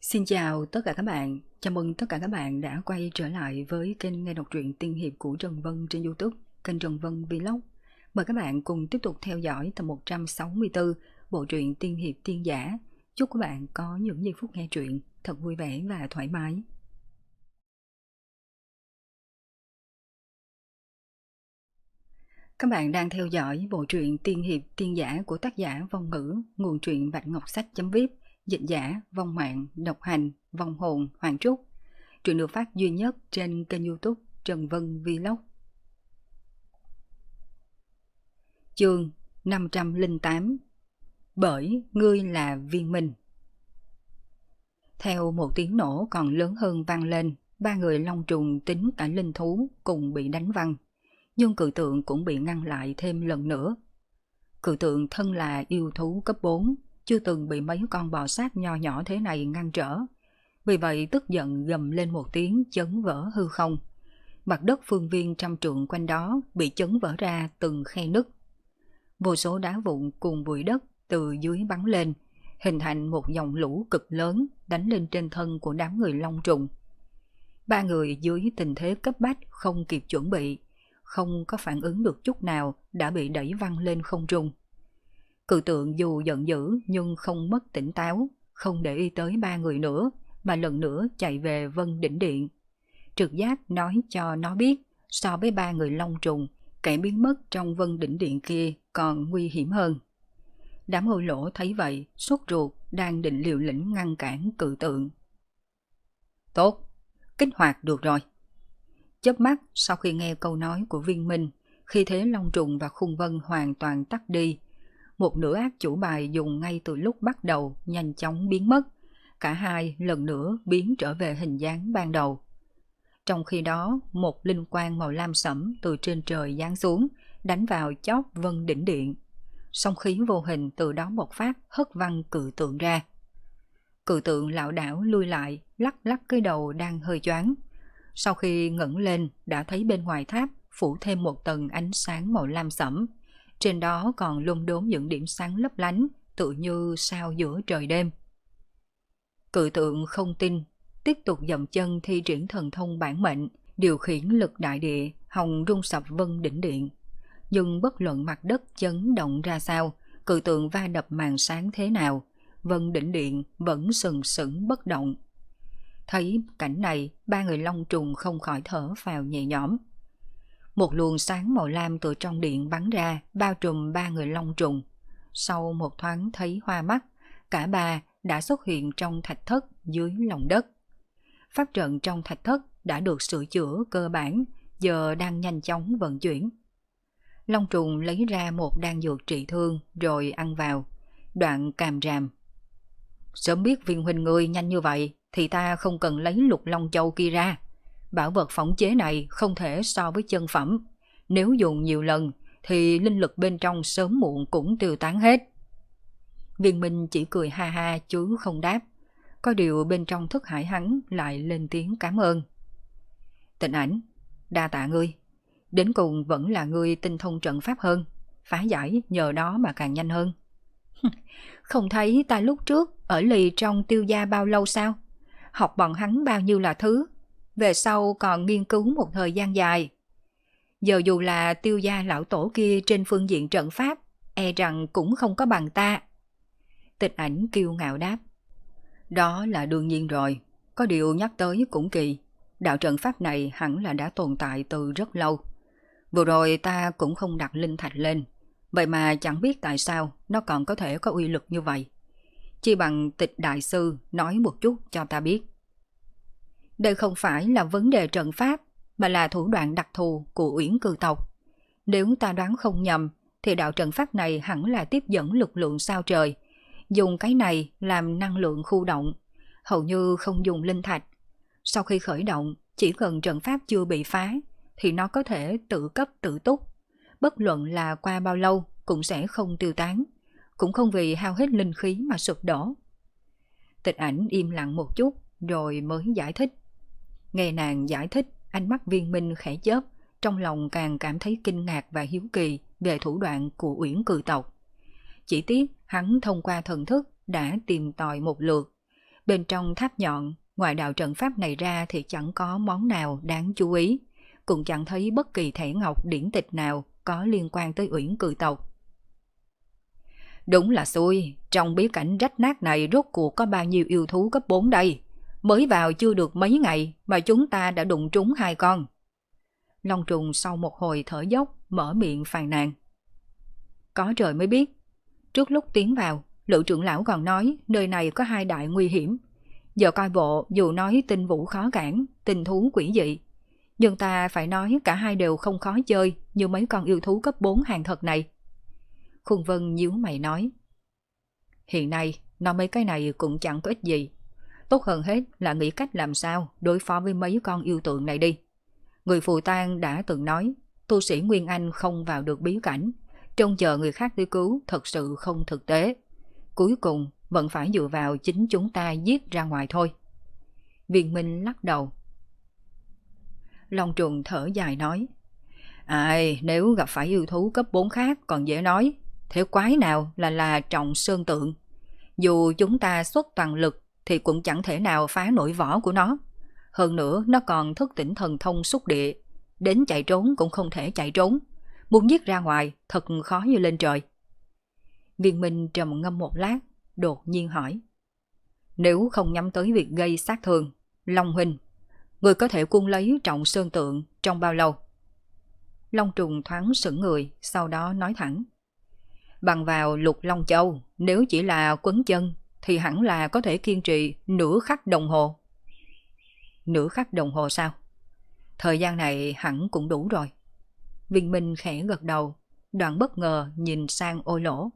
Xin chào tất cả các bạn, chào mừng tất cả các bạn đã quay trở lại với kênh nghe đọc truyện tiên hiệp của Trần Vân trên YouTube, kênh Trần Vân Vlog. Mời các bạn cùng tiếp tục theo dõi tập 164 bộ truyện tiên hiệp tiên giả. Chúc các bạn có những giây phút nghe truyện thật vui vẻ và thoải mái. Các bạn đang theo dõi bộ truyện tiên hiệp tiên giả của tác giả Vong Ngữ, nguồn truyện Bạch Ngọc Sách.vip, dịch giả Vong Mạng, độc hành, Vong Hồn, Hoàng Trúc. Truyện được phát duy nhất trên kênh YouTube Trần Vân Vlog. Chương 508. Bởi ngươi là viên minh. Theo một tiếng nổ còn lớn hơn vang lên, ba người long trùng tính cả linh thú cùng bị đánh văng, nhưng cự tượng cũng bị ngăn lại thêm lần nữa. Cự tượng thân là yêu thú cấp 4, chưa từng bị mấy con bò sát nho nhỏ thế này ngăn trở. Vì vậy tức giận gầm lên một tiếng chấn vỡ hư không. Mặt đất phương viên trăm trượng quanh đó bị chấn vỡ ra từng khe nứt. Vô số đá vụn cùng bụi đất từ dưới bắn lên, hình thành một dòng lũ cực lớn đánh lên trên thân của đám người long trùng. Ba người dưới tình thế cấp bách không kịp chuẩn bị, không có phản ứng được chút nào đã bị đẩy văng lên không trung. Cự tượng dù giận dữ nhưng không mất tỉnh táo, không để ý tới ba người nữa, mà lần nữa chạy về Vân Đỉnh Điện. Trực giác nói cho nó biết, so với ba người long trùng, kẻ biến mất trong Vân Đỉnh Điện kia còn nguy hiểm hơn. Đám hôi lỗ thấy vậy, sốt ruột, đang định liều lĩnh ngăn cản cự tượng. Tốt, kích hoạt được rồi. Chớp mắt sau khi nghe câu nói của viên minh, khi thế long trùng và khung vân hoàn toàn tắt đi, một nửa ác chủ bài dùng ngay từ lúc bắt đầu nhanh chóng biến mất, cả hai lần nữa biến trở về hình dáng ban đầu. Trong khi đó, một linh quang màu lam sẫm từ trên trời giáng xuống, đánh vào chóp Vân Đỉnh Điện. Song khí vô hình từ đó bộc phát hất văng cự tượng ra. Cự tượng lảo đảo lui lại, lắc lắc cái đầu đang hơi choáng. Sau khi ngẩng lên, đã thấy bên ngoài tháp phủ thêm một tầng ánh sáng màu lam sẫm. Trên đó còn lung đốm những điểm sáng lấp lánh, tự như sao giữa trời đêm. Cự tượng không tin, tiếp tục dậm chân thi triển thần thông bản mệnh, điều khiển lực đại địa, hòng rung sập Vân Đỉnh Điện. Nhưng bất luận mặt đất chấn động ra sao, cự tượng va đập màn sáng thế nào, Vân Đỉnh Điện vẫn sừng sững bất động. Thấy cảnh này, ba người long trùng không khỏi thở phào nhẹ nhõm. Một luồng sáng màu lam từ trong điện bắn ra, bao trùm ba người long trùng. Sau một thoáng thấy hoa mắt, cả ba đã xuất hiện trong thạch thất dưới lòng đất. Pháp trận trong thạch thất đã được sửa chữa cơ bản, giờ đang nhanh chóng vận chuyển. Long trùng lấy ra một đan dược trị thương rồi ăn vào, đoạn càm ràm. Sớm biết viên huynh ngươi nhanh như vậy thì ta không cần lấy lục long châu kia ra. Bảo vật phỏng chế này không thể so với chân phẩm. Nếu dùng nhiều lần thì linh lực bên trong sớm muộn cũng tiêu tán hết. Viên Minh chỉ cười ha ha chứ không đáp. Có điều bên trong thức hải hắn lại lên tiếng cảm ơn. Tịnh Ảnh, đa tạ ngươi. Đến cùng vẫn là ngươi tinh thông trận pháp hơn. Phá giải nhờ đó mà càng nhanh hơn. Không thấy ta lúc trước ở lì trong tiêu gia bao lâu sao? Học bọn hắn bao nhiêu là thứ. Về sau còn nghiên cứu một thời gian dài. Giờ dù là tiêu gia lão tổ kia trên phương diện trận pháp, e rằng cũng không có bằng ta. Tịch Ảnh kiêu ngạo đáp. Đó là đương nhiên rồi. Có điều nhắc tới cũng kỳ. Đạo trận pháp này hẳn là đã tồn tại từ rất lâu. Vừa rồi ta cũng không đặt linh thạch lên. Vậy mà chẳng biết tại sao nó còn có thể có uy lực như vậy. Chi bằng Tịch đại sư nói một chút cho ta biết. Đây không phải là vấn đề trận pháp, mà là thủ đoạn đặc thù của Uyển Cư tộc. Nếu ta đoán không nhầm, thì đạo trận pháp này hẳn là tiếp dẫn lực lượng sao trời. Dùng cái này làm năng lượng khu động, hầu như không dùng linh thạch. Sau khi khởi động, chỉ cần trận pháp chưa bị phá, thì nó có thể tự cấp tự túc. Bất luận là qua bao lâu cũng sẽ không tiêu tán, cũng không vì hao hết linh khí mà sụp đổ. Tịch Ảnh im lặng một chút rồi mới giải thích. Nghe nàng giải thích, ánh mắt Viên Minh khẽ chớp, trong lòng càng cảm thấy kinh ngạc và hiếu kỳ về thủ đoạn của Uyển Cư tộc. Chỉ tiếc hắn thông qua thần thức đã tìm tòi một lượt, Bên trong tháp nhọn, ngoài đạo trận pháp này ra thì chẳng có món nào đáng chú ý, cũng chẳng thấy bất kỳ thẻ ngọc điển tịch nào có liên quan tới Uyển Cự tộc. Đúng là xui, trong bí cảnh rách nát này rốt cuộc có bao nhiêu yêu thú cấp 4 đây? Mới vào chưa được mấy ngày mà chúng ta đã đụng trúng 2 con. Long trùng sau một hồi thở dốc mở miệng phàn nàn. Có trời mới biết. Trước lúc tiến vào, Lữ trưởng lão còn nói nơi này có 2 đại nguy hiểm. Giờ coi bộ dù nói tinh vũ khó cản, tinh thú quỷ dị, nhưng ta phải nói cả hai đều không khó chơi như mấy con yêu thú cấp 4 hàng thật này. Khung Vân nhíu mày nói. Hiện nay, nói mấy cái này cũng chẳng có ích gì. Tốt hơn hết là nghĩ cách làm sao đối phó với mấy con yêu tượng này đi. Người phù tang đã từng nói, tu sĩ Nguyên Anh không vào được bí cảnh, trông chờ người khác tới cứu thật sự không thực tế. Cuối cùng vẫn phải dựa vào chính chúng ta giết ra ngoài thôi. Viên Minh lắc đầu. Long trùng thở dài nói. Ai, nếu gặp phải yêu thú cấp 4 khác còn dễ nói. Thế quái nào là Trọng Sơn Tượng. Dù chúng ta xuất toàn lực thì cũng chẳng thể nào phá nổi vỏ của nó. Hơn nữa nó còn thức tỉnh thần thông xúc địa. Đến chạy trốn cũng không thể chạy trốn. Muốn giết ra ngoài thật khó như lên trời. Viên Minh trầm ngâm một lát, đột nhiên hỏi. Nếu không nhắm tới việc gây sát thương, Long huynh, người có thể quân lấy Trọng Sơn Tượng trong bao lâu? Long trùng thoáng sững người, sau đó nói thẳng. Bằng vào Lục Long Châu, nếu chỉ là quấn chân thì hẳn là có thể kiên trì nửa khắc đồng hồ. Nửa khắc đồng hồ sao? Thời gian này hẳn cũng đủ rồi. Viên Minh khẽ gật đầu, đoạn bất ngờ nhìn sang Ô Lỗ.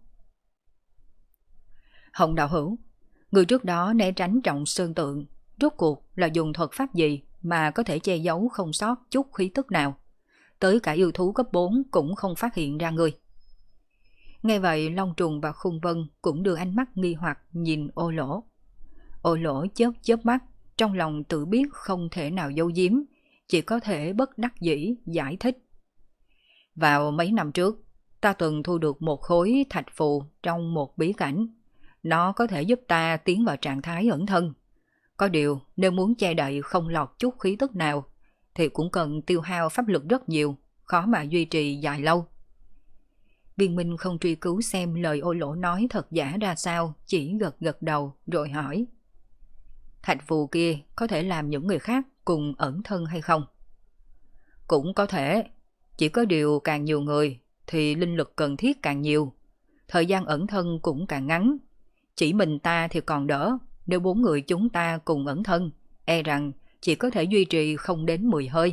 Hồng đạo hữu, người trước đó né tránh Trọng Sơn Tượng, rốt cuộc là dùng thuật pháp gì mà có thể che giấu không sót chút khí tức nào? Tới cả yêu thú cấp 4 cũng không phát hiện ra người. Nghe vậy Long trùng và Khung Vân cũng đưa ánh mắt nghi hoặc nhìn Ô Lỗ. Ô Lỗ chớp chớp mắt, trong lòng tự biết không thể nào giấu giếm, chỉ có thể bất đắc dĩ giải thích. Vào mấy năm trước, ta từng thu được một khối thạch phù trong một bí cảnh. Nó có thể giúp ta tiến vào trạng thái ẩn thân. Có điều nếu muốn che đậy không lọt chút khí tức nào thì cũng cần tiêu hao pháp lực rất nhiều, khó mà duy trì dài lâu. Viên Minh không truy cứu xem lời Ô Lỗ nói thật giả ra sao, chỉ gật gật đầu rồi hỏi. Thạch phù kia có thể làm những người khác cùng ẩn thân hay không? Cũng có thể, chỉ có điều càng nhiều người thì linh lực cần thiết càng nhiều, thời gian ẩn thân cũng càng ngắn. Chỉ mình ta thì còn đỡ, nếu 4 người chúng ta cùng ẩn thân, e rằng chỉ có thể duy trì không đến 10 hơi.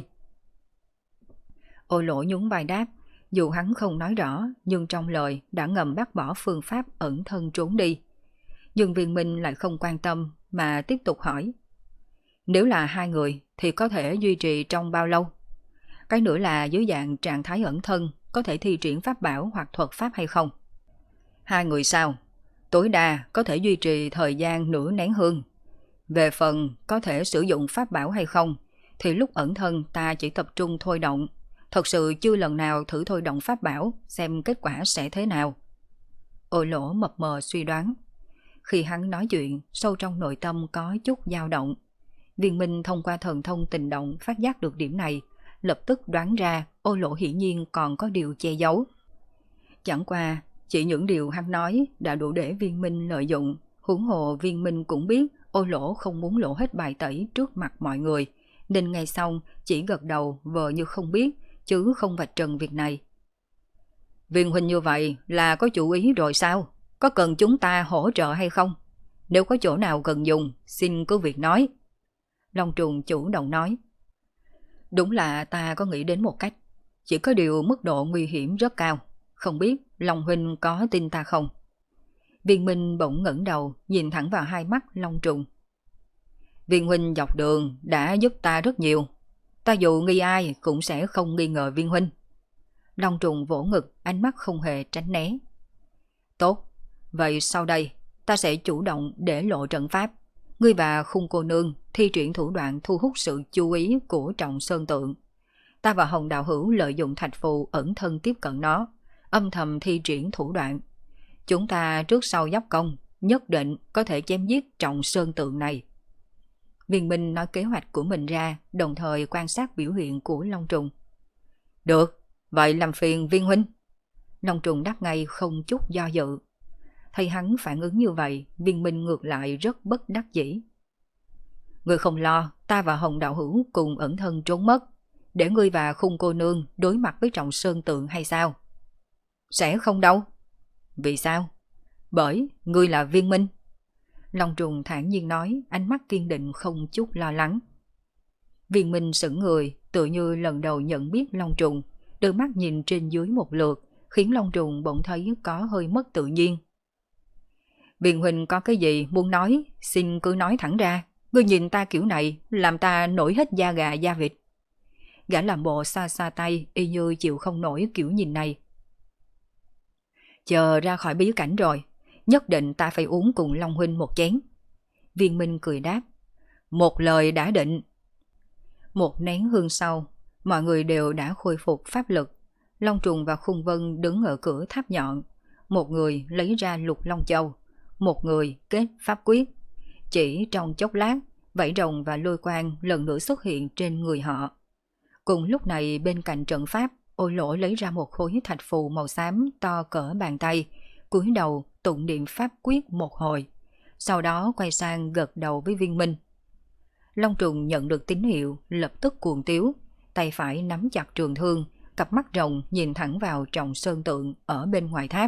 Ô Lỗ nhún vai đáp, dù hắn không nói rõ, nhưng trong lời đã ngầm bác bỏ phương pháp ẩn thân trốn đi. Nhưng Viên Minh lại không quan tâm mà tiếp tục hỏi. Nếu là 2 người thì có thể duy trì trong bao lâu? Cái nữa là dưới dạng trạng thái ẩn thân có thể thi triển pháp bảo hoặc thuật pháp hay không? 2 người sao? Tối đa có thể duy trì thời gian nửa nén hương. Về phần có thể sử dụng pháp bảo hay không thì lúc ẩn thân ta chỉ tập trung thôi động. Thật sự chưa lần nào thử thôi động pháp bảo xem kết quả sẽ thế nào. Ô Lỗ mập mờ suy đoán. Khi hắn nói chuyện, sâu trong nội tâm có chút dao động. Viên Minh thông qua thần thông tình động phát giác được điểm này, lập tức đoán ra Ô Lỗ hiển nhiên còn có điều che giấu. Chẳng qua, chỉ những điều hắn nói đã đủ để Viên Minh lợi dụng. Huống hồ Viên Minh cũng biết Ô Lỗ không muốn lộ hết bài tẩy trước mặt mọi người, nên ngay xong chỉ gật đầu vờ như không biết, chứ không vạch trần việc này. Viên huynh như vậy là có chủ ý rồi sao? Có cần chúng ta hỗ trợ hay không? Nếu có chỗ nào cần dùng, xin cứ việc nói. Long trùng chủ động nói. Đúng là ta có nghĩ đến một cách, chỉ có điều mức độ nguy hiểm rất cao. Không biết Long huynh có tin ta không? Viên Minh bỗng ngẩng đầu nhìn thẳng vào hai mắt Long trùng. Viên huynh dọc đường đã giúp ta rất nhiều. Ta dù nghi ai cũng sẽ không nghi ngờ viên huynh. Long trùng vỗ ngực, ánh mắt không hề tránh né. Tốt, vậy sau đây ta sẽ chủ động để lộ trận pháp. Ngươi và Khung cô nương thi triển thủ đoạn thu hút sự chú ý của Trọng Sơn Tượng. Ta và Hồng đạo hữu lợi dụng thạch phù ẩn thân tiếp cận nó, âm thầm thi triển thủ đoạn. Chúng ta trước sau dốc công, nhất định có thể chém giết Trọng Sơn Tượng này. Viên Minh nói kế hoạch của mình ra, đồng thời quan sát biểu hiện của Long Trùng. Được, vậy làm phiền Viên huynh. Long Trùng đáp ngay không chút do dự. Thấy hắn phản ứng như vậy, Viên Minh ngược lại rất bất đắc dĩ. Ngươi không lo, ta và Hồng đạo hữu cùng ẩn thân trốn mất, để ngươi và Khung cô nương đối mặt với Trọng Sơn Tượng hay sao? Sẽ không đâu. Vì sao? Bởi ngươi là Viên Minh. Long Trùng thản nhiên nói, ánh mắt kiên định không chút lo lắng. Viên Minh sững người, tự như lần đầu nhận biết Long Trùng, đôi mắt nhìn trên dưới một lượt, khiến Long Trùng bỗng thấy có hơi mất tự nhiên. Viên huynh có cái gì muốn nói, xin cứ nói thẳng ra. Ngươi nhìn ta kiểu này, làm ta nổi hết da gà da vịt. Gã làm bộ xa xa tay, y như chịu không nổi kiểu nhìn này. Chờ ra khỏi bí cảnh rồi, nhất định ta phải uống cùng Long huynh một chén. Viên Minh cười đáp. Một lời đã định. Một nén hương sau, mọi người đều đã khôi phục pháp lực. Long Trùng và Khung Vân đứng ở cửa tháp nhọn. Một người lấy ra lục long châu, một người kết pháp quyết. Chỉ trong chốc lát, vảy rồng và lôi quang lần nữa xuất hiện trên người họ. Cùng lúc này bên cạnh trận pháp, Ô Lỗ lấy ra một khối thạch phù màu xám to cỡ bàn tay, cúi đầu tụng niệm pháp quyết một hồi, sau đó quay sang gật đầu với Viên Minh. Long Trùng nhận được tín hiệu, lập tức cuồng tiếu, tay phải nắm chặt trường thương, cặp mắt rồng nhìn thẳng vào Trọng Sơn Tượng ở bên ngoài tháp.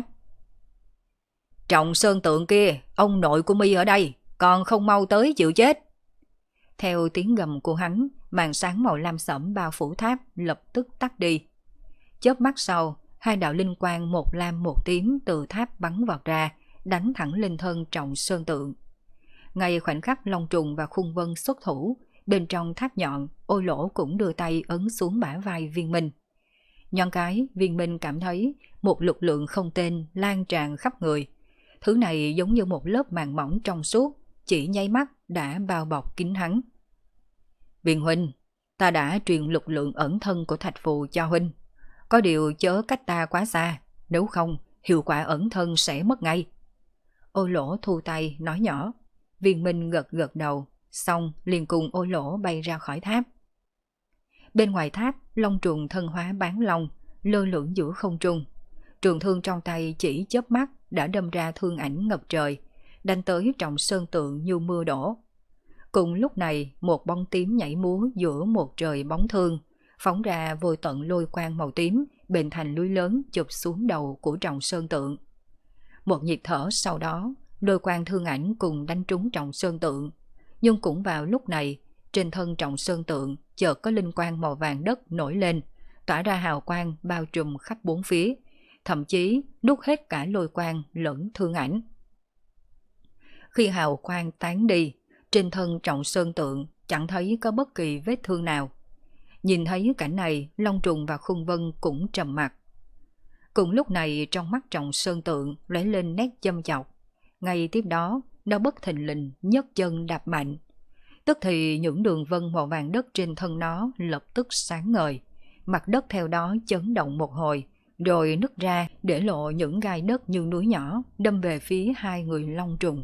Trọng Sơn Tượng kia, ông nội của mi ở đây, còn không mau tới chịu chết. Theo tiếng gầm của hắn, màn sáng màu lam sẫm bao phủ tháp lập tức tắt đi. Chớp mắt sau, hai đạo linh quang một lam một tím từ tháp bắn vọt ra, đánh thẳng lên thân Trọng Sơn Tượng. Ngay khoảnh khắc Long Trùng và Khung Vân xuất thủ, bên trong tháp nhọn, Ô Lỗ cũng đưa tay ấn xuống bả vai Viên Minh. Nhoáng cái, Viên Minh cảm thấy một lực lượng không tên lan tràn khắp người. Thứ này giống như một lớp màng mỏng trong suốt, chỉ nháy mắt đã bao bọc kín hắn. Viên huynh, ta đã truyền lực lượng ẩn thân của thạch phù cho huynh. Có điều chớ cách ta quá xa, nếu không hiệu quả ẩn thân sẽ mất ngay. Ô Lỗ thu tay nói nhỏ. Viên Minh gật gật đầu, xong liền cùng Ô Lỗ bay ra khỏi tháp. Bên ngoài tháp, Long Trùng thân hóa bán long, lơ lửng giữa không trung. Trường thương trong tay chỉ chớp mắt đã đâm ra thương ảnh ngập trời, đánh tới Trọng Sơn Tượng như mưa đổ. Cùng lúc này, một bóng tím nhảy múa giữa một trời bóng thương, phóng ra vô tận lôi quang màu tím, bền thành núi lớn chụp xuống đầu của Trọng Sơn Tượng. Một nhịp thở sau đó, lôi quang thương ảnh cùng đánh trúng Trọng Sơn Tượng. Nhưng cũng vào lúc này, trên thân Trọng Sơn Tượng chợt có linh quang màu vàng đất nổi lên, tỏa ra hào quang bao trùm khắp bốn phía, thậm chí đút hết cả lôi quang lẫn thương ảnh. Khi hào quang tán đi, trên thân Trọng Sơn Tượng chẳng thấy có bất kỳ vết thương nào. Nhìn thấy cảnh này, Long Trùng và Khung Vân cũng trầm mặc. Cùng lúc này trong mắt Trọng Sơn Tượng lóe lên nét châm chọc. Ngay tiếp đó, nó bất thình lình nhấc chân đạp mạnh. Tức thì những đường vân màu vàng đất trên thân nó lập tức sáng ngời. Mặt đất theo đó chấn động một hồi, rồi nứt ra để lộ những gai đất như núi nhỏ đâm về phía hai người Long Trùng.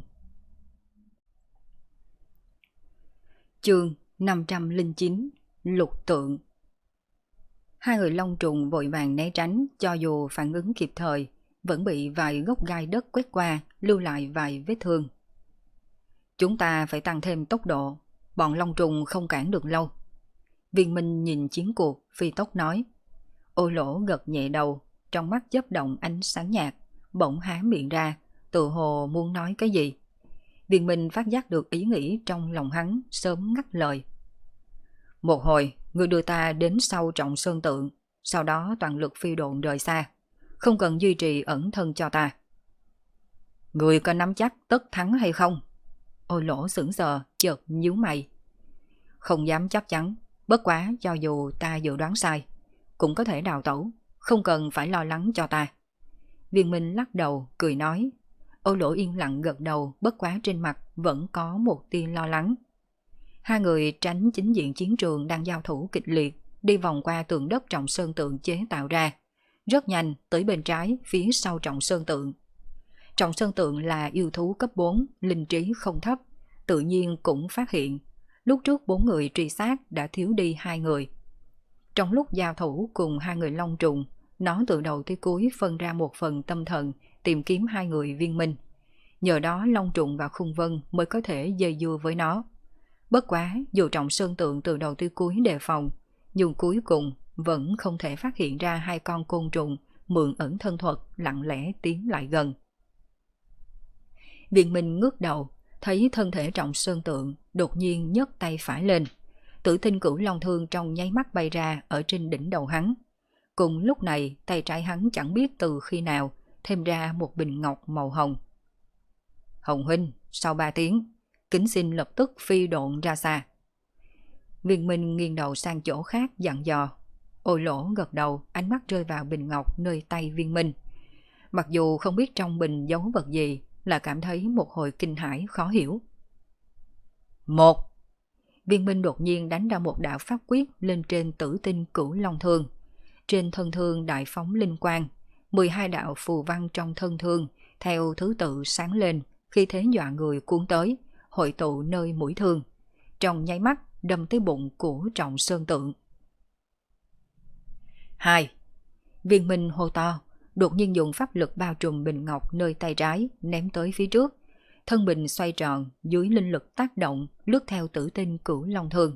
Chương 509 Lục Tượng. Hai người Long Trùng vội vàng né tránh, cho dù phản ứng kịp thời, vẫn bị vài gốc gai đất quét qua, lưu lại vài vết thương. Chúng ta phải tăng thêm tốc độ, bọn Long Trùng không cản được lâu. Viên Minh nhìn chiến cuộc, phi tốc nói. Ô Lỗ gật nhẹ đầu, trong mắt chớp động ánh sáng nhạt, bỗng há miệng ra, tự hồ muốn nói cái gì. Viên Minh phát giác được ý nghĩ trong lòng hắn, sớm ngắt lời. Một hồi, ngươi đưa ta đến sau Trọng Sơn Tượng, sau đó toàn lực phi độn rời xa, không cần duy trì ẩn thân cho ta. Ngươi có nắm chắc tất thắng hay không? Ô Lỗ sững sờ, chợt nhíu mày. Không dám chắc chắn, bất quá cho dù ta dự đoán sai, cũng có thể đào tẩu, không cần phải lo lắng cho ta. Viên Minh lắc đầu, cười nói. Ô Lỗ yên lặng gật đầu, bất quá trên mặt vẫn có một tia lo lắng. Hai người tránh chính diện chiến trường đang giao thủ kịch liệt, đi vòng qua tường đất Trọng Sơn Tượng chế tạo ra. Rất nhanh tới bên trái phía sau Trọng Sơn Tượng. Trọng Sơn Tượng là yêu thú cấp 4, linh trí không thấp, tự nhiên cũng phát hiện. Lúc trước 4 người truy sát đã thiếu đi 2 người. Trong lúc giao thủ cùng 2 người long trùng, nó từ đầu tới cuối phân ra một phần tâm thần tìm kiếm 2 người viên minh. Nhờ đó long trùng và khung vân mới có thể dây dưa với nó. Bất quá, dù Trọng Sơn Tượng từ đầu tới cuối đề phòng, nhưng cuối cùng vẫn không thể phát hiện ra 2 con côn trùng mượn ẩn thân thuật lặng lẽ tiến lại gần. Viên minh ngước đầu, thấy thân thể Trọng Sơn Tượng đột nhiên nhấc tay phải lên. Tử tinh cửu long thương trong nháy mắt bay ra ở trên đỉnh đầu hắn. Cùng lúc này, tay trái hắn chẳng biết từ khi nào thêm ra một bình ngọc màu hồng. Hồng huynh, sau 3 tiếng, kính xin lập tức phi độn ra xa. Viên minh nghiêng đầu sang chỗ khác dặn dò. Ôi Lỗ gật đầu, ánh mắt rơi vào bình ngọc nơi tay viên minh. Mặc dù không biết trong bình giấu vật gì, là cảm thấy một hồi kinh hãi khó hiểu. 1. Viên minh đột nhiên đánh ra một đạo pháp quyết lên trên tử tinh cửu long thương. Trên thân thương đại phóng linh quang, 12 đạo phù văn trong thân thương theo thứ tự sáng lên, khi thế dọa người cuốn tới, hội tụ nơi mũi thương. Trong nháy mắt đâm tới bụng của Trọng Sơn Tượng. 2. Viên minh hô to, đột nhiên dùng pháp lực bao trùm bình ngọc nơi tay trái ném tới phía trước. Thân bình xoay tròn dưới linh lực tác động lướt theo tử tinh cửu long thương.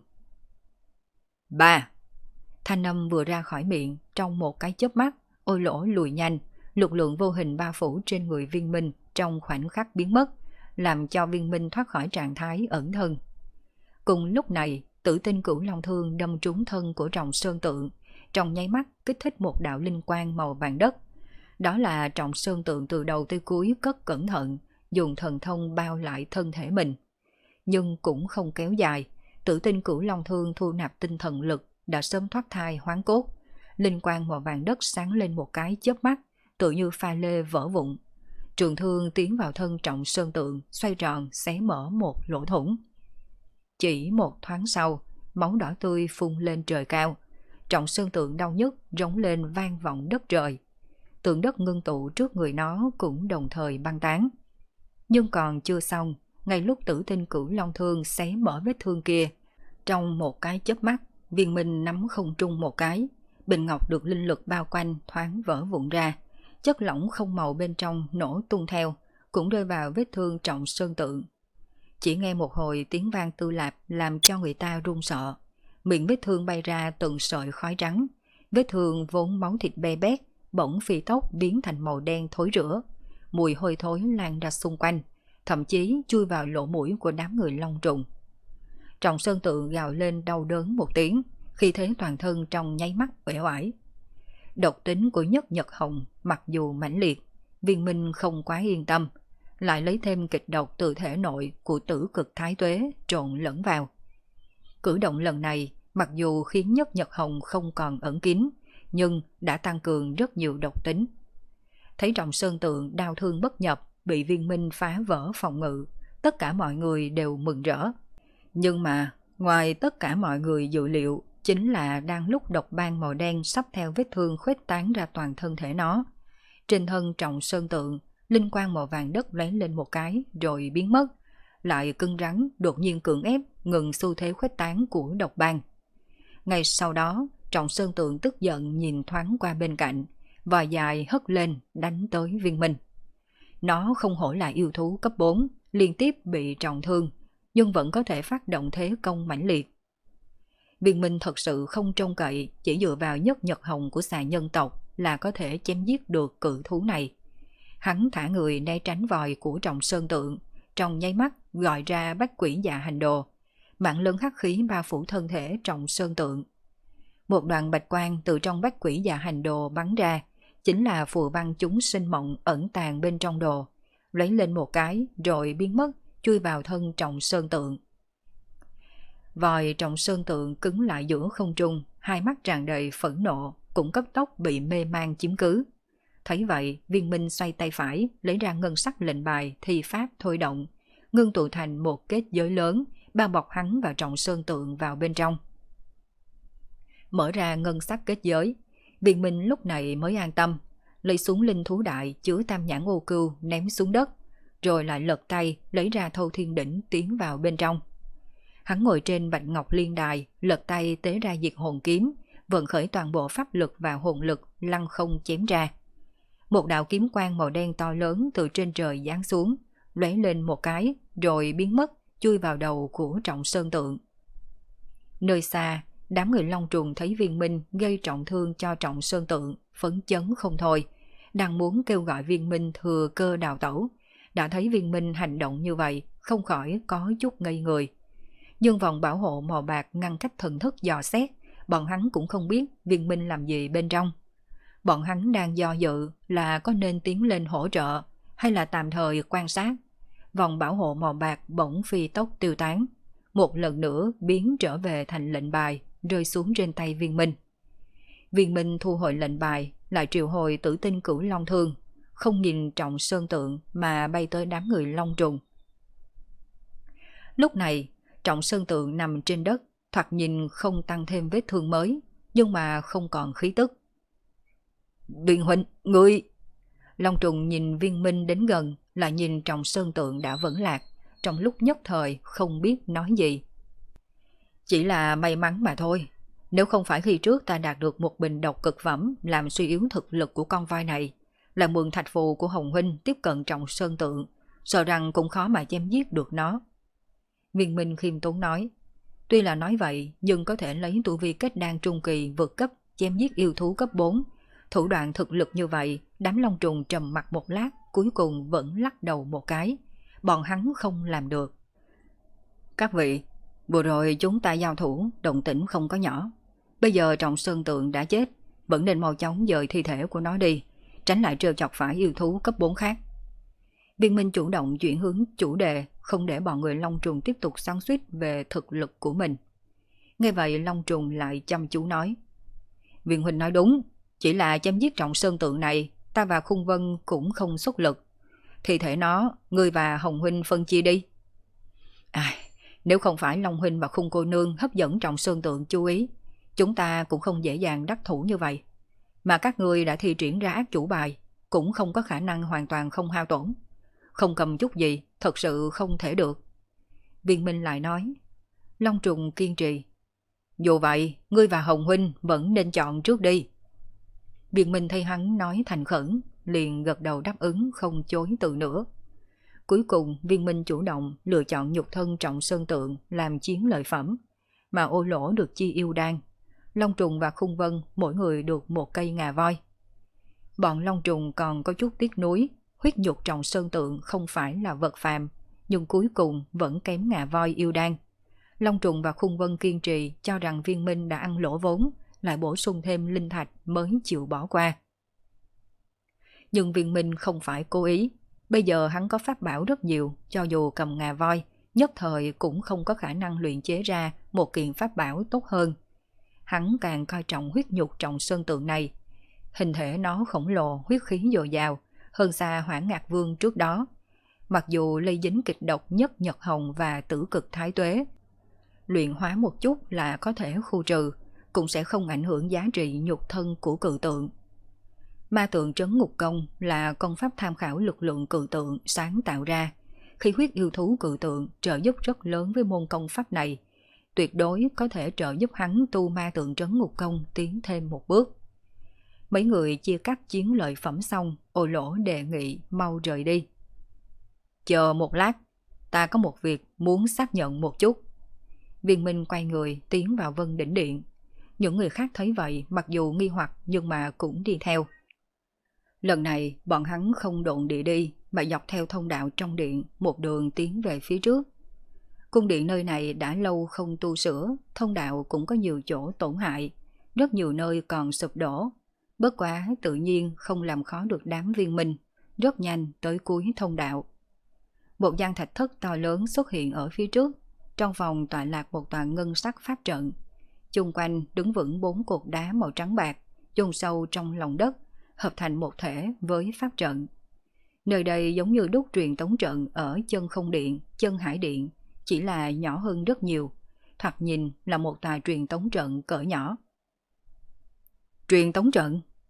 3. Thanh âm vừa ra khỏi miệng, trong một cái chớp mắt, Ôi Lỗ lùi nhanh, lực lượng vô hình bao phủ trên người viên minh trong khoảnh khắc biến mất, làm cho viên minh thoát khỏi trạng thái ẩn thân. Cùng lúc này, tử tinh cửu long thương đâm trúng thân của Trọng Sơn Tượng, trong nháy mắt kích thích một đạo linh quang màu vàng đất. Đó là Trọng Sơn Tượng từ đầu tới cuối cất cẩn thận, dùng thần thông bao lại thân thể mình. Nhưng cũng không kéo dài, tử tinh cửu long thương thu nạp tinh thần lực đã sớm thoát thai hoán cốt. Linh quang màu vàng đất sáng lên một cái chớp mắt, tự như pha lê vỡ vụn. Trường thương tiến vào thân Trọng Sơn Tượng, xoay tròn xé mở một lỗ thủng. Chỉ một thoáng sau, máu đỏ tươi phun lên trời cao. Trọng Sơn Tượng đau nhức rống lên vang vọng đất trời. Tượng đất ngưng tụ trước người nó cũng đồng thời băng tán. Nhưng còn chưa xong, ngay lúc tử tinh cửu long thương xé mở vết thương kia, trong một cái chớp mắt, viên minh nắm không trung một cái, bình ngọc được linh lực bao quanh thoáng vỡ vụn ra, chất lỏng không màu bên trong nổ tung theo, cũng rơi vào vết thương Trọng Sơn Tượng. Chỉ nghe một hồi tiếng vang tư lạp làm cho người ta run sợ, miệng vết thương bay ra từng sợi khói trắng, vết thương vốn máu thịt be bét bỗng phi tốc biến thành màu đen thối rữa, mùi hôi thối lan ra xung quanh, thậm chí chui vào lỗ mũi của đám người long trùng. Trọng Sơn Tượng gào lên đau đớn một tiếng, khi thế toàn thân trong nháy mắt uể oải. Độc tính của Nhất Nhật Hồng mặc dù mãnh liệt, viên minh không quá yên tâm, lại lấy thêm kịch độc từ thể nội của Tử Cực Thái Tuế trộn lẫn vào. Cử động lần này mặc dù khiến Nhất Nhật Hồng không còn ẩn kín, nhưng đã tăng cường rất nhiều độc tính. Thấy Trọng Sơn Tượng đau thương bất nhập, bị viên minh phá vỡ phòng ngự, tất cả mọi người đều mừng rỡ. Nhưng mà, ngoài tất cả mọi người dự liệu, chính là đang lúc độc ban màu đen sắp theo vết thương khuếch tán ra toàn thân thể nó. Trên thân Trọng Sơn Tượng, linh quang màu vàng đất lóe lên một cái rồi biến mất, lại cứng rắn đột nhiên cưỡng ép ngừng xu thế khuếch tán của độc ban. Ngay sau đó, Trọng Sơn Tượng tức giận nhìn thoáng qua bên cạnh, vòi dài hất lên đánh tới viên minh. Nó không hổ là yêu thú cấp 4, liên tiếp bị trọng thương, nhưng vẫn có thể phát động thế công mãnh liệt. Viên minh thật sự không trông cậy chỉ dựa vào Nhất Nhật Hồng của xà nhân tộc là có thể chém giết được cự thú này. Hắn thả người né tránh vòi của Trọng Sơn Tượng, trong nháy mắt gọi ra bách quỷ dạ hành đồ, mạng lớn hắc khí bao phủ thân thể Trọng Sơn Tượng. Một đoàn bạch quang từ trong bách quỷ dạ hành đồ bắn ra, chính là phù văn chúng sinh mộng ẩn tàng bên trong đồ, lấy lên một cái rồi biến mất, chui vào thân Trọng Sơn Tượng. Vòi Trọng Sơn Tượng cứng lại giữa không trung, hai mắt tràn đầy phẫn nộ, cũng cấp tốc bị mê man chiếm cứ. Thấy vậy, viên minh xoay tay phải, lấy ra ngân sắc lệnh bài thi pháp thôi động, ngưng tụ thành một kết giới lớn, bao bọc hắn và Trọng Sơn Tượng vào bên trong. Mở ra ngân sắc kết giới, viên minh lúc này mới an tâm, lấy xuống linh thú đại chứa tam nhãn ô cừu ném xuống đất, rồi lại lật tay lấy ra Thâu Thiên Đỉnh tiến vào bên trong. Hắn ngồi trên bạch ngọc liên đài, lật tay tế ra diệt hồn kiếm, vận khởi toàn bộ pháp lực và hồn lực lăng không chém ra. Một đạo kiếm quang màu đen to lớn từ trên trời giáng xuống, lóe lên một cái rồi biến mất, chui vào đầu của Trọng Sơn Tượng. Nơi xa, đám người Long Trùng thấy Viên Minh gây trọng thương cho Trọng Sơn Tượng, phấn chấn không thôi, đang muốn kêu gọi Viên Minh thừa cơ đào tẩu. Đã thấy Viên Minh hành động như vậy, không khỏi có chút ngây người. Nhưng vòng bảo hộ màu bạc ngăn cách thần thức dò xét, bọn hắn cũng không biết Viên Minh làm gì bên trong. Bọn hắn đang do dự là có nên tiến lên hỗ trợ hay là tạm thời quan sát. Vòng bảo hộ màu bạc bỗng phi tốc tiêu tán, một lần nữa biến trở về thành lệnh bài, rơi xuống trên tay Viên Minh. Viên Minh thu hồi lệnh bài, lại triệu hồi Tử Tinh Cửu Long Thương, không nhìn Trọng Sơn Tượng mà bay tới đám người Long Trùng. Lúc này, Trọng Sơn Tượng nằm trên đất, thoạt nhìn không tăng thêm vết thương mới, nhưng mà không còn khí tức. Viên huynh, ngươi... Long Trùng nhìn Viên Minh đến gần, lại nhìn Trọng Sơn Tượng đã vẫn lạc, trong lúc nhất thời không biết nói gì. Chỉ là may mắn mà thôi. Nếu không phải khi trước ta đạt được một bình độc cực phẩm làm suy yếu thực lực của con voi này, là mượn thạch phù của Hồng huynh tiếp cận Trọng Sơn Tượng, sợ rằng cũng khó mà chém giết được nó. Viên Minh khiêm tốn nói. Tuy là nói vậy, nhưng có thể lấy tu vi kết đan trung kỳ vượt cấp chém giết yêu thú cấp 4. Thủ đoạn thực lực như vậy, đám Long Trùng trầm mặt một lát, cuối cùng vẫn lắc đầu một cái. Bọn hắn không làm được. Các vị, vừa rồi chúng ta giao thủ, động tĩnh không có nhỏ. Bây giờ Trọng Sơn Tượng đã chết, vẫn nên mau chóng dời thi thể của nó đi, tránh lại trêu chọc phải yêu thú cấp 4 khác. Viên Minh chủ động chuyển hướng chủ đề, không để bọn người Long Trùng tiếp tục xoắn xuýt về thực lực của mình. Nghe vậy Long Trùng lại chăm chú nói. Viên huynh nói đúng, chỉ là chém giết Trọng Sơn Tượng này, ta và Khung Vân cũng không xuất lực. Thi thể nó, ngươi và Hồng huynh phân chia đi. Nếu không phải Long huynh và Khung cô nương hấp dẫn Trọng Sơn Tượng chú ý, chúng ta cũng không dễ dàng đắc thủ như vậy. Mà các ngươi đã thi triển ra ác chủ bài, cũng không có khả năng hoàn toàn không hao tổn. Không cầm chút gì, thật sự không thể được. Viên Minh lại nói. Long Trùng kiên trì. Dù vậy, ngươi và Hồng huynh vẫn nên chọn trước đi. Viên Minh thấy hắn nói thành khẩn, liền gật đầu đáp ứng không chối từ nữa. Cuối cùng Viên Minh chủ động lựa chọn nhục thân Trọng Sơn Tượng làm chiến lợi phẩm, mà Ô Lỗ được chi yêu đan. Long Trùng và Khung Vân mỗi người được một cây ngà voi. Bọn Long Trùng còn có chút tiếc nuối, huyết nhục Trọng Sơn Tượng không phải là vật phàm, nhưng cuối cùng vẫn kém ngà voi yêu đan. Long Trùng và Khung Vân kiên trì cho rằng Viên Minh đã ăn lỗ vốn, lại bổ sung thêm linh thạch mới chịu bỏ qua. Nhưng Viên Minh không phải cố ý, bây giờ hắn có pháp bảo rất nhiều, cho dù cầm ngà voi, nhất thời cũng không có khả năng luyện chế ra một kiện pháp bảo tốt hơn. Hắn càng coi trọng huyết nhục Trọng Sơn Tượng này. Hình thể nó khổng lồ, huyết khí dồi dào, hơn xa Hoảng Ngạc Vương trước đó. Mặc dù lây dính kịch độc nhất Nhật Hồng và tử cực thái tuế, luyện hóa một chút là có thể khu trừ, cũng sẽ không ảnh hưởng giá trị nhục thân của cự tượng. Ma tượng trấn ngục công là công pháp tham khảo lực lượng cự tượng sáng tạo ra. Khi huyết yêu thú cự tượng trợ giúp rất lớn với môn công pháp này, tuyệt đối có thể trợ giúp hắn tu ma tượng trấn ngục công tiến thêm một bước. Mấy người chia cắt chiến lợi phẩm xong, Ô Lỗ đề nghị mau rời đi. Chờ một lát, ta có một việc muốn xác nhận một chút. Viên Minh quay người tiến vào Vân Đỉnh Điện. Những người khác thấy vậy mặc dù nghi hoặc nhưng mà cũng đi theo. Lần này bọn hắn không độn địa đi mà dọc theo thông đạo trong điện một đường tiến về phía trước. Cung điện nơi này đã lâu không tu sửa, thông đạo cũng có nhiều chỗ tổn hại, rất nhiều nơi còn sụp đổ. Bất quá tự nhiên không làm khó được đám Viên Minh, rất nhanh tới cuối thông đạo. Một gian thạch thất to lớn xuất hiện ở phía trước, trong phòng tọa lạc một tòa ngân sắc pháp trận. Chung quanh đứng vững 4 cột đá màu trắng bạc, chôn sâu trong lòng đất, hợp thành một thể với pháp trận. Nơi đây giống như đúc truyền tống trận ở chân không điện, chân hải điện, chỉ là nhỏ hơn rất nhiều, thoạt nhìn là một tòa truyền tống trận cỡ nhỏ. Truyền tống trận?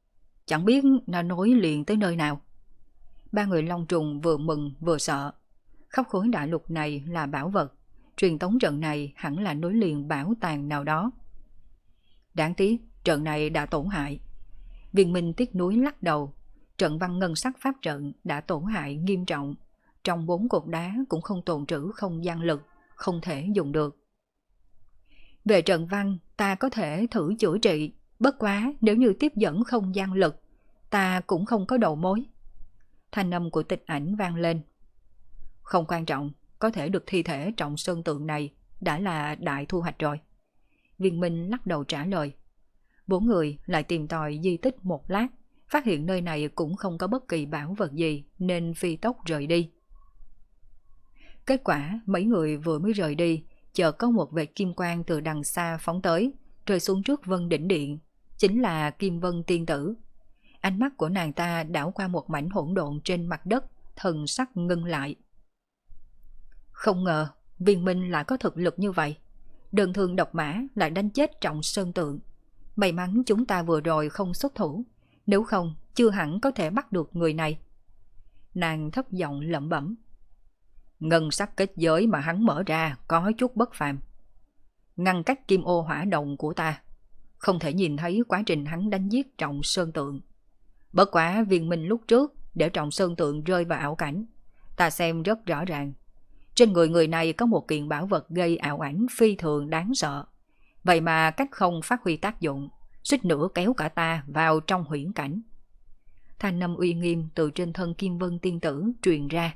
chẳng biết nó nối liền tới nơi nào. Ba người Long Trùng vừa mừng vừa sợ. Khắp khối đại lục này là bảo vật, truyền tống trận này hẳn là nối liền bảo tàng nào đó. Đáng tiếc, trận này đã tổn hại. Viên Minh tiếc nuối lắc đầu, trận văn ngân sắc pháp trận đã tổn hại nghiêm trọng. Trong 4 cột đá cũng không tồn trữ không gian lực, không thể dùng được. Về trận văn, ta có thể thử chữa trị, bất quá nếu như tiếp dẫn không gian lực, ta cũng không có đầu mối. Thanh âm của Tịch Ảnh vang lên. Không quan trọng, có thể được thi thể trọng sơn tượng này đã là đại thu hoạch rồi. Viên Minh lắc đầu trả lời. 4 người lại tìm tòi di tích một lát, phát hiện nơi này cũng không có bất kỳ bảo vật gì nên phi tốc rời đi. Kết quả mấy người vừa mới rời đi, chợt có một vệt kim quang từ đằng xa phóng tới, rơi xuống trước Vân Đỉnh Điện, chính là Kim Vân tiên tử. Ánh mắt của nàng ta đảo qua một mảnh hỗn độn trên mặt đất, thần sắc ngưng lại. Không ngờ Viên Minh lại có thực lực như vậy, đơn thương độc mã lại đánh chết trọng sơn tượng. May mắn chúng ta vừa rồi không xuất thủ, nếu không chưa hẳn có thể bắt được người này. Nàng thấp giọng lẩm bẩm. Ngân sắc kết giới mà hắn mở ra có chút bất phàm, ngăn cách kim ô hỏa đồng của ta, không thể nhìn thấy quá trình hắn đánh giết trọng sơn tượng. Bất quá Viên Minh lúc trước để trọng sơn tượng rơi vào ảo cảnh, ta xem rất rõ ràng. Trên người người này có một kiện bảo vật gây ảo ảnh phi thường đáng sợ, vậy mà cách không phát huy tác dụng, suýt nữa kéo cả ta vào trong huyễn cảnh. Thanh âm uy nghiêm từ trên thân Kim Vân tiên tử truyền ra.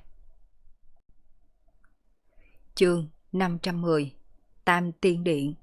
Chương 510 Tam Tiên Điện.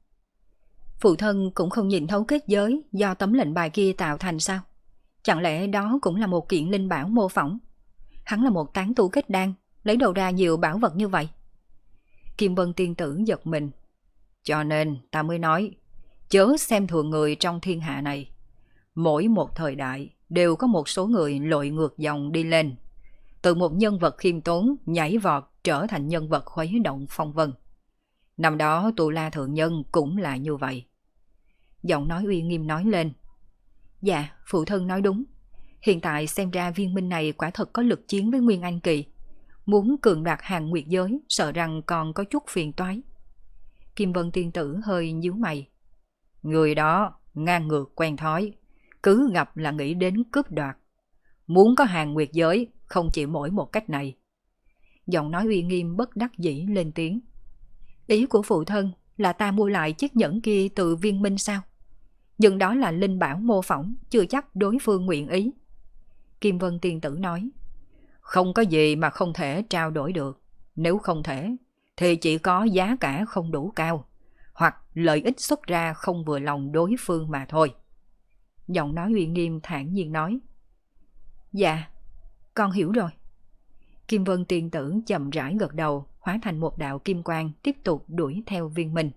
Phụ thân cũng không nhìn thấu kết giới do tấm lệnh bài kia tạo thành sao? Chẳng lẽ đó cũng là một kiện linh bảo mô phỏng? Hắn là một tán tu kết đan, lấy đầu ra nhiều bảo vật như vậy. Kim Vân tiên tử giật mình. Cho nên ta mới nói, chớ xem thường người trong thiên hạ này. Mỗi một thời đại đều có một số người lội ngược dòng đi lên, từ một nhân vật khiêm tốn nhảy vọt trở thành nhân vật khuấy động phong vân. Năm đó Tu La Thượng Nhân cũng là như vậy. Giọng nói uy nghiêm nói lên. Dạ, phụ thân nói đúng. Hiện tại xem ra Viên Minh này quả thật có lực chiến với Nguyên Anh Kỳ. Muốn cường đoạt hàng nguyệt giới sợ rằng còn có chút phiền toái. Kim Vân tiên tử hơi nhíu mày. Người đó ngang ngược quen thói, cứ gặp là nghĩ đến cướp đoạt. Muốn có hàng nguyệt giới không chỉ mỗi một cách này. Giọng nói uy nghiêm bất đắc dĩ lên tiếng. Ý của phụ thân là ta mua lại chiếc nhẫn kia từ Viên Minh sao? Nhưng đó là linh bảo mô phỏng, chưa chắc đối phương nguyện ý. Kim Vân tiên tử nói. Không có gì mà không thể trao đổi được. Nếu không thể, thì chỉ có giá cả không đủ cao, hoặc lợi ích xuất ra không vừa lòng đối phương mà thôi. Giọng nói uy nghiêm thản nhiên nói. Dạ, con hiểu rồi. Kim Vân tiên tử chậm rãi gật đầu, hóa thành một đạo kim quang tiếp tục đuổi theo Viên Minh.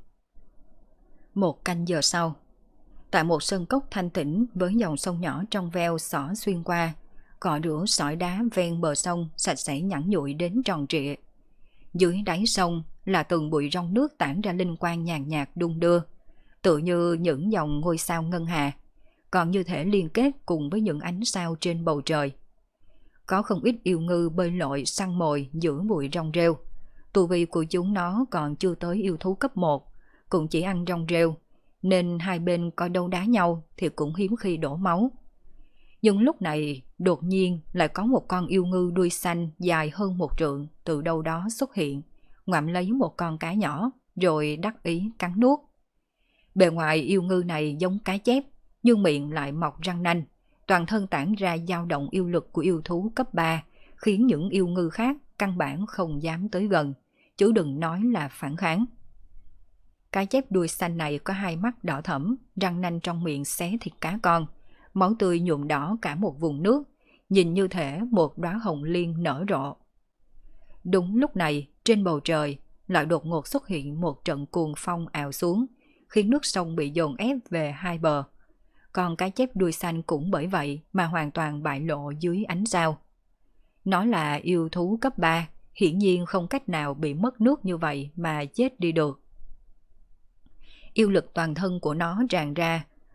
Một canh giờ sau, tại một sân cốc thanh tĩnh với dòng sông nhỏ trong veo xỏ xuyên qua, cọ rửa sỏi đá ven bờ sông sạch sẽ nhẵn nhụi đến tròn trịa. Dưới đáy sông là từng bụi rong nước tản ra linh quang nhàn nhạt đung đưa, tựa như những dòng ngôi sao ngân hà, còn như thể liên kết cùng với những ánh sao trên bầu trời. Có không ít yêu ngư bơi lội săn mồi giữa bụi rong rêu. Tu vi của chúng nó còn chưa tới yêu thú cấp 1, cũng chỉ ăn rong rêu, nên hai bên coi đấu đá nhau thì cũng hiếm khi đổ máu. Nhưng lúc này đột nhiên lại có một con yêu ngư đuôi xanh dài hơn 1 trượng từ đâu đó xuất hiện, ngoạm lấy một con cá nhỏ rồi đắc ý cắn nuốt. Bề ngoài yêu ngư này giống cá chép, nhưng miệng lại mọc răng nanh, toàn thân tản ra dao động yêu lực của yêu thú cấp 3, khiến những yêu ngư khác căn bản không dám tới gần, chứ đừng nói là phản kháng. Cá chép đuôi xanh này có 2 mắt đỏ thẫm, răng nanh trong miệng xé thịt cá con, máu tươi nhuộm đỏ cả một vùng nước, nhìn như thể một đóa hồng liên nở rộ. Đúng lúc này, trên bầu trời lại đột ngột xuất hiện một trận cuồng phong ào xuống, khiến nước sông bị dồn ép về hai bờ. Còn cá chép đuôi xanh cũng bởi vậy mà hoàn toàn bại lộ dưới ánh sao. Nó là yêu thú cấp 3, hiển nhiên không cách nào bị mất nước như vậy mà chết đi được. Yêu lực toàn thân của nó tràn ra,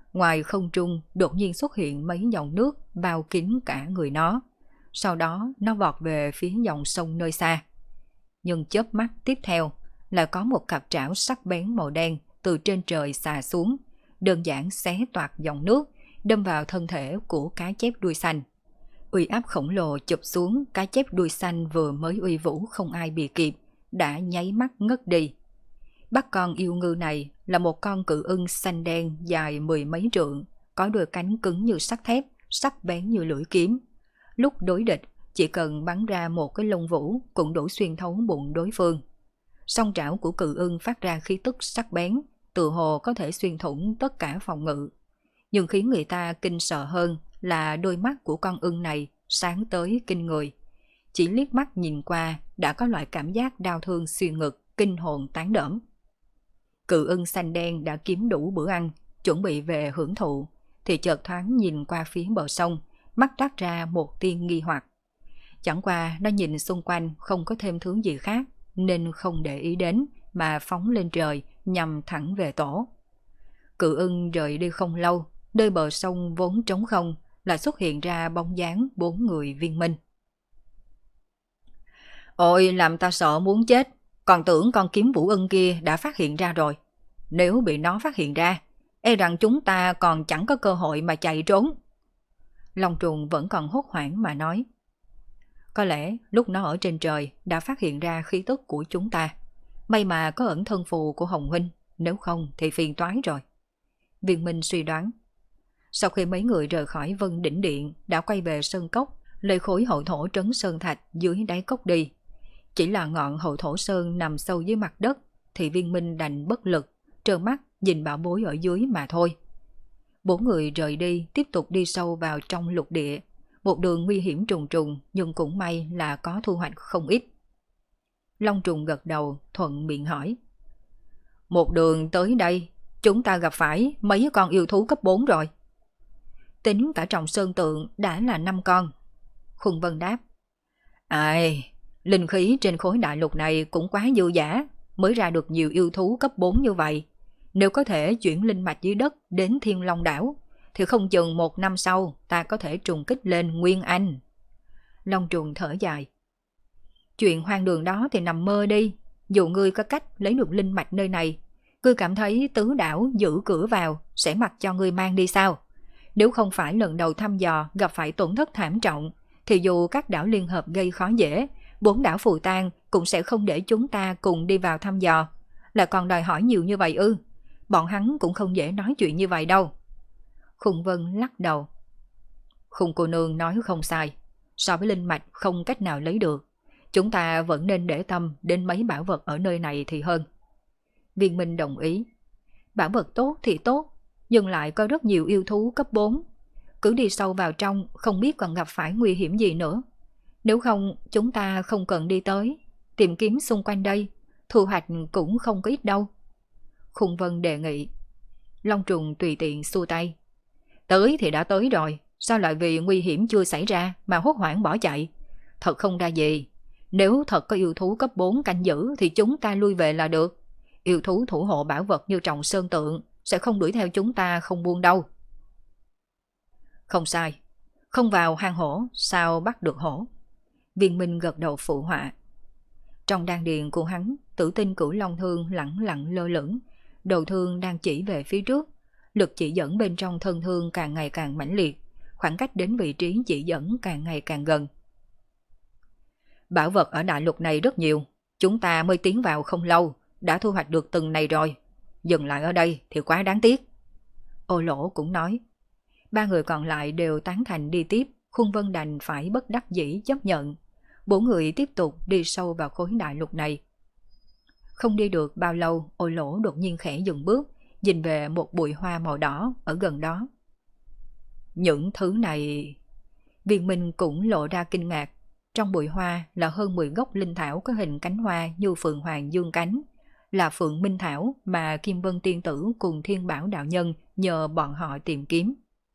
ngoài không trung đột nhiên xuất hiện mấy dòng nước bao kín cả người nó. Sau đó nó vọt về phía dòng sông nơi xa. Nhưng chớp mắt tiếp theo là có một cặp trảo sắc bén màu đen từ trên trời xà xuống, đơn giản xé toạc dòng nước, đâm vào thân thể của cá chép đuôi xanh. Uy áp khổng lồ chụp xuống, cá chép đuôi xanh vừa mới uy vũ không ai bì kịp, đã nháy mắt ngất đi. Bắt con yêu ngư này là một con cự ưng xanh đen dài mười mấy trượng, có đôi cánh cứng như sắt thép, sắc bén như lưỡi kiếm. Lúc đối địch, chỉ cần bắn ra một cái lông vũ cũng đủ xuyên thấu bụng đối phương. Song trảo của cự ưng phát ra khí tức sắc bén, tự hồ có thể xuyên thủng tất cả phòng ngự. Nhưng khiến người ta kinh sợ hơn là đôi mắt của con ưng này sáng tới kinh người. Chỉ liếc mắt nhìn qua đã có loại cảm giác đau thương xuyên ngực, kinh hồn tán đỡm. Cự ưng xanh đen đã kiếm đủ bữa ăn, chuẩn bị về hưởng thụ, thì chợt thoáng nhìn qua phía bờ sông, mắt toát ra một tia nghi hoặc. Chẳng qua nó nhìn xung quanh không có thêm thứ gì khác, nên không để ý đến mà phóng lên trời nhằm thẳng về tổ. Cự ưng rời đi không lâu, nơi bờ sông vốn trống không lại xuất hiện ra bóng dáng 4 người viên minh. Ôi, làm ta sợ muốn chết, còn tưởng con kiếm vũ ưng kia đã phát hiện ra rồi. Nếu bị nó phát hiện ra, e rằng chúng ta còn chẳng có cơ hội mà chạy trốn. Long trùng vẫn còn hốt hoảng mà nói. Có lẽ lúc nó ở trên trời đã phát hiện ra khí tức của chúng ta. May mà có ẩn thân phù của Hồng Huynh, nếu không thì phiền toái rồi. Viên Minh suy đoán. Sau khi mấy người rời khỏi Vân Đỉnh Điện đã quay về Sơn Cốc, lấy khối hậu thổ trấn Sơn Thạch dưới đáy cốc đi. Chỉ là ngọn hậu thổ sơn nằm sâu dưới mặt đất thì Viên Minh đành bất lực, trợn mắt nhìn bảo bối ở dưới mà thôi. 4 người rời đi tiếp tục đi sâu vào trong lục địa. Một đường nguy hiểm trùng trùng nhưng cũng may là có thu hoạch không ít. Long trùng gật đầu thuận miệng hỏi. Một đường tới đây chúng ta gặp phải mấy con yêu thú cấp 4 rồi. Tính cả trong sơn tượng đã là 5 con. Khung Vân đáp. Ai, linh khí trên khối đại lục này cũng quá dư dả mới ra được nhiều yêu thú cấp 4 như vậy. Nếu có thể chuyển linh mạch dưới đất đến Thiên Long đảo thì không chừng 1 năm sau ta có thể trùng kích lên Nguyên Anh. Long trùng thở dài. Chuyện hoang đường đó thì nằm mơ đi. Dù ngươi có cách lấy được linh mạch nơi này, ngươi cảm thấy tứ đảo giữ cửa vào sẽ mặc cho ngươi mang đi sao? Nếu không phải lần đầu thăm dò gặp phải tổn thất thảm trọng, thì dù các đảo liên hợp gây khó dễ, 4 đảo phù tang cũng sẽ không để chúng ta cùng đi vào thăm dò. Là còn đòi hỏi nhiều như vậy ư? Bọn hắn cũng không dễ nói chuyện như vậy đâu. Khung Vân lắc đầu. Khung cô nương nói không sai. So với linh mạch không cách nào lấy được, chúng ta vẫn nên để tâm đến mấy bảo vật ở nơi này thì hơn. Viên Minh đồng ý. Bảo vật tốt thì tốt, nhưng lại có rất nhiều yêu thú cấp 4. Cứ đi sâu vào trong không biết còn gặp phải nguy hiểm gì nữa. Nếu không chúng ta không cần đi tới, tìm kiếm xung quanh đây, thu hoạch cũng không có ít đâu. Khung Vân đề nghị. Long trùng tùy tiện xua tay. Tới thì đã tới rồi, sao lại vì nguy hiểm chưa xảy ra mà hốt hoảng bỏ chạy? Thật không ra gì. Nếu thật có yêu thú cấp 4 canh giữ thì chúng ta lui về là được. Yêu thú thủ hộ bảo vật như Trọng Sơn Tượng sẽ không đuổi theo chúng ta không buông đâu. Không sai. Không vào hang hổ sao bắt được hổ? Viên Minh gật đầu phụ họa. Trong đan điền của hắn, Tử Tinh Cửu Long thương lẳng lặng lơ lửng, đầu thương đang chỉ về phía trước, lực chỉ dẫn bên trong thân thương càng ngày càng mãnh liệt, khoảng cách đến vị trí chỉ dẫn càng ngày càng gần. Bảo vật ở đại lục này rất nhiều, chúng ta mới tiến vào không lâu, đã thu hoạch được từng này rồi, dừng lại ở đây thì quá đáng tiếc. Ô Lỗ cũng nói. 3 người còn lại đều tán thành đi tiếp, Khung Vân đành phải bất đắc dĩ chấp nhận. 4 người tiếp tục đi sâu vào khối đại lục này. Không đi được bao lâu, Ô Lỗ đột nhiên khẽ dừng bước, nhìn về một bụi hoa màu đỏ ở gần đó. Những thứ này... Viên Minh cũng lộ ra kinh ngạc. Trong bụi hoa là hơn 10 gốc linh thảo có hình cánh hoa như phượng hoàng dương cánh, là Phượng Minh Thảo mà Kim Vân Tiên Tử cùng Thiên Bảo Đạo Nhân nhờ bọn họ tìm kiếm.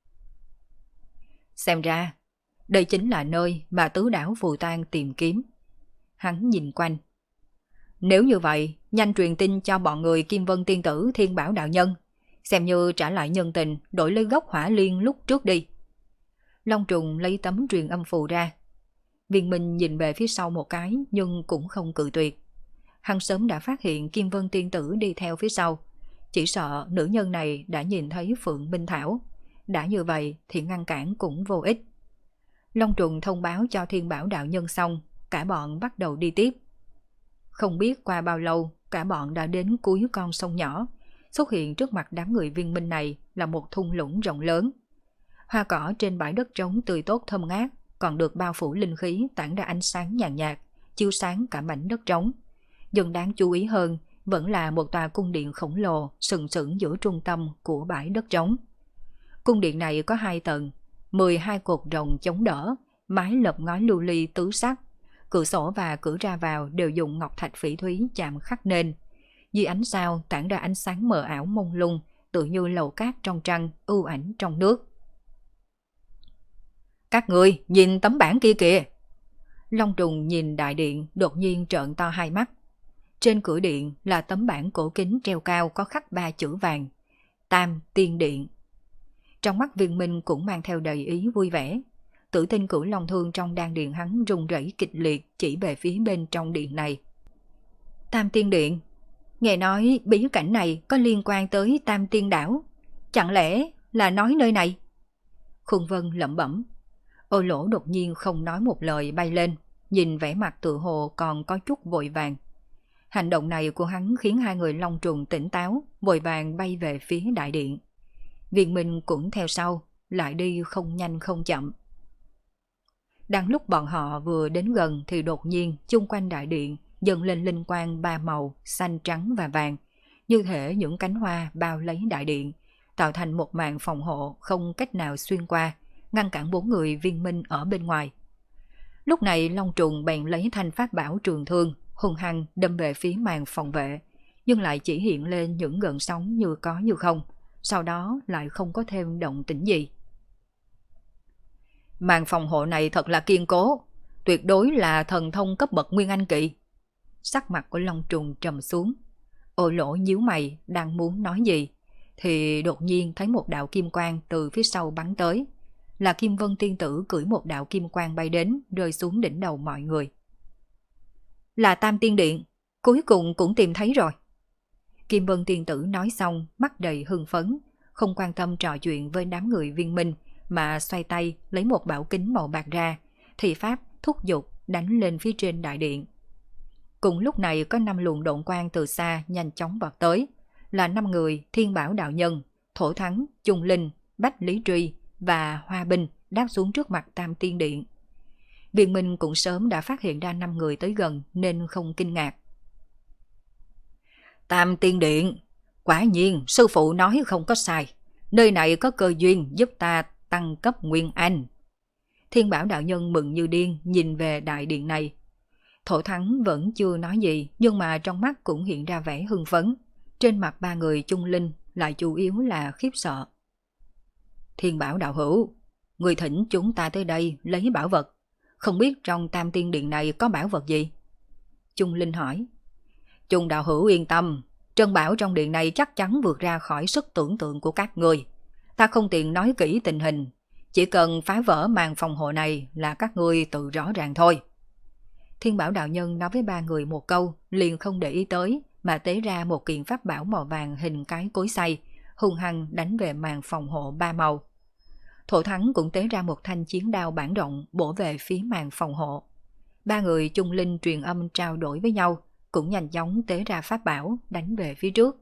Xem ra, đây chính là nơi mà tứ đảo phù tang tìm kiếm. Hắn nhìn quanh. Nếu như vậy, nhanh truyền tin cho bọn người Kim Vân Tiên Tử Thiên Bảo Đạo Nhân. Xem như trả lại nhân tình, đổi lấy gốc hỏa liên lúc trước đi. Long trùng lấy tấm truyền âm phù ra. Viên Minh nhìn về phía sau một cái nhưng cũng không cự tuyệt. Hắn sớm đã phát hiện Kim Vân tiên tử đi theo phía sau. Chỉ sợ nữ nhân này đã nhìn thấy Phượng Minh Thảo. Đã như vậy thì ngăn cản cũng vô ích. Long trùng thông báo cho Thiên Bảo đạo nhân xong, cả bọn bắt đầu đi tiếp. Không biết qua bao lâu, cả bọn đã đến cuối con sông nhỏ. Xuất hiện trước mặt đám người Viên Minh này là một thung lũng rộng lớn. Hoa cỏ trên bãi đất trống tươi tốt thơm ngát, còn được bao phủ linh khí tản ra ánh sáng nhàn nhạt, chiếu sáng cả mảnh đất trống. Nhưng đáng chú ý hơn vẫn là một tòa cung điện khổng lồ sừng sững giữa trung tâm của bãi đất trống. Cung điện này có 2 tầng, 12 cột rồng chống đỡ, mái lợp ngói lưu ly tứ sắc. Cửa sổ và cửa ra vào đều dùng ngọc thạch phỉ thúy chạm khắc nên. Dưới ánh sao tản ra ánh sáng mờ ảo mông lung, tự như lầu cát trong trăng, ưu ảnh trong nước. Các người nhìn tấm bảng kia kìa. Long trùng nhìn đại điện đột nhiên trợn to hai mắt. Trên cửa điện là tấm bảng cổ kính treo cao có khắc 3 chữ vàng: Tam Tiên Điện. Trong mắt Viên Minh cũng mang theo đầy ý vui vẻ. Tử tinh cửu long thương trong đan điện hắn rung rẩy kịch liệt chỉ về phía bên trong điện này. Tam Tiên Điện. Nghe nói bí cảnh này có liên quan tới Tam Tiên Đảo. Chẳng lẽ là nói nơi này? Khương Vân lẩm bẩm. Ô Lỗ đột nhiên không nói một lời bay lên, nhìn vẻ mặt tự hồ còn có chút vội vàng. Hành động này của hắn khiến hai người long trùng tỉnh táo, vội vàng bay về phía đại điện. Viên Minh cũng theo sau, lại đi không nhanh không chậm. Đang lúc bọn họ vừa đến gần thì đột nhiên chung quanh đại điện dần lên linh quang 3 màu xanh, trắng và vàng, như thể những cánh hoa bao lấy đại điện, tạo thành một màn phòng hộ không cách nào xuyên qua, ngăn cản 4 người Viên Minh ở bên ngoài. Lúc này long trùng bèn lấy thanh pháp bảo trường thương hung hăng đâm về phía màn phòng vệ, nhưng lại chỉ hiện lên những gợn sóng như có như không, sau đó lại không có thêm động tĩnh gì. Màn phòng hộ này thật là kiên cố, tuyệt đối là thần thông cấp bậc Nguyên Anh kỳ. Sắc mặt của long trùng trầm xuống. Ô Lỗ nhíu mày đang muốn nói gì thì đột nhiên thấy một đạo kim quang từ phía sau bắn tới. Là Kim Vân tiên tử cưỡi một đạo kim quang bay đến, rơi xuống đỉnh đầu mọi người. Là Tam Tiên Điện, cuối cùng cũng tìm thấy rồi. Kim Vân tiên tử nói xong, mắt đầy hưng phấn, không quan tâm trò chuyện với đám người Viên Minh, mà xoay tay lấy một bảo kính màu bạc ra, thì pháp thúc giục đánh lên phía trên đại điện. Cùng lúc này có 5 luồng độn quang từ xa nhanh chóng vọt tới, là 5 người Thiên Bảo đạo nhân, Thổ Thắng, Trung Linh, Bách Lý Truy và Hoa Binh đáp xuống trước mặt Tam Tiên Điện. Viên Minh cũng sớm đã phát hiện ra 5 người tới gần nên không kinh ngạc. Tam Tiên Điện, quả nhiên sư phụ nói không có sai, nơi này có cơ duyên giúp ta tăng cấp Nguyên Anh. Thiên Bảo đạo nhân mừng như điên nhìn về đại điện này. Thổ Thắng vẫn chưa nói gì, nhưng mà trong mắt cũng hiện ra vẻ hưng phấn. Trên mặt 3 người Trung Linh lại chủ yếu là khiếp sợ. Thiên Bảo đạo hữu, người thỉnh chúng ta tới đây lấy bảo vật, không biết trong Tam Tiên Điện này có bảo vật gì? Trung Linh hỏi. Trung đạo hữu yên tâm, trân bảo trong điện này chắc chắn vượt ra khỏi sức tưởng tượng của các người. Ta không tiện nói kỹ tình hình, chỉ cần phá vỡ màn phòng hộ này là các ngươi tự rõ ràng thôi. Thiên Bảo đạo nhân nói với 3 người một câu, liền không để ý tới, mà tế ra một kiện pháp bảo màu vàng hình cái cối xay, hung hăng đánh về màn phòng hộ 3 màu. Thổ Thắng cũng tế ra một thanh chiến đao bản rộng bổ về phía màn phòng hộ. 3 người Trung Linh truyền âm trao đổi với nhau, cũng nhanh chóng tế ra pháp bảo đánh về phía trước.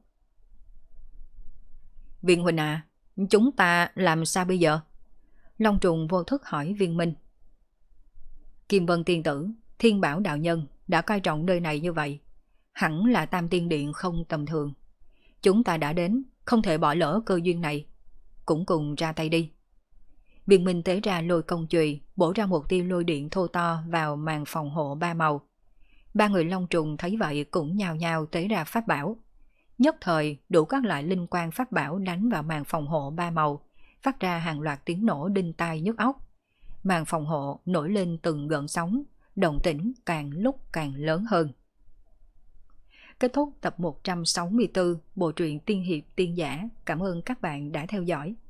Viên huynh à, chúng ta làm sao bây giờ? Long trùng vô thức hỏi Viên Minh. Kim Vân tiên tử, Thiên Bảo đạo nhân đã coi trọng nơi này như vậy, hẳn là Tam Tiên Điện không tầm thường. Chúng ta đã đến, không thể bỏ lỡ cơ duyên này, cũng cùng ra tay đi. Viên Minh tế ra lôi công chùy, bổ ra một tia lôi điện thô to vào màn phòng hộ 3 màu. 3 người long trùng thấy vậy cũng nhao nhao tế ra pháp bảo. Nhất thời đủ các loại linh quang pháp bảo đánh vào màn phòng hộ 3 màu, phát ra hàng loạt tiếng nổ đinh tai nhức óc. Màn phòng hộ nổi lên từng gợn sóng, động tĩnh càng lúc càng lớn hơn. kết thúc tập 164 bộ truyện Tiên Hiệp Tiên Giả. Cảm ơn các bạn đã theo dõi.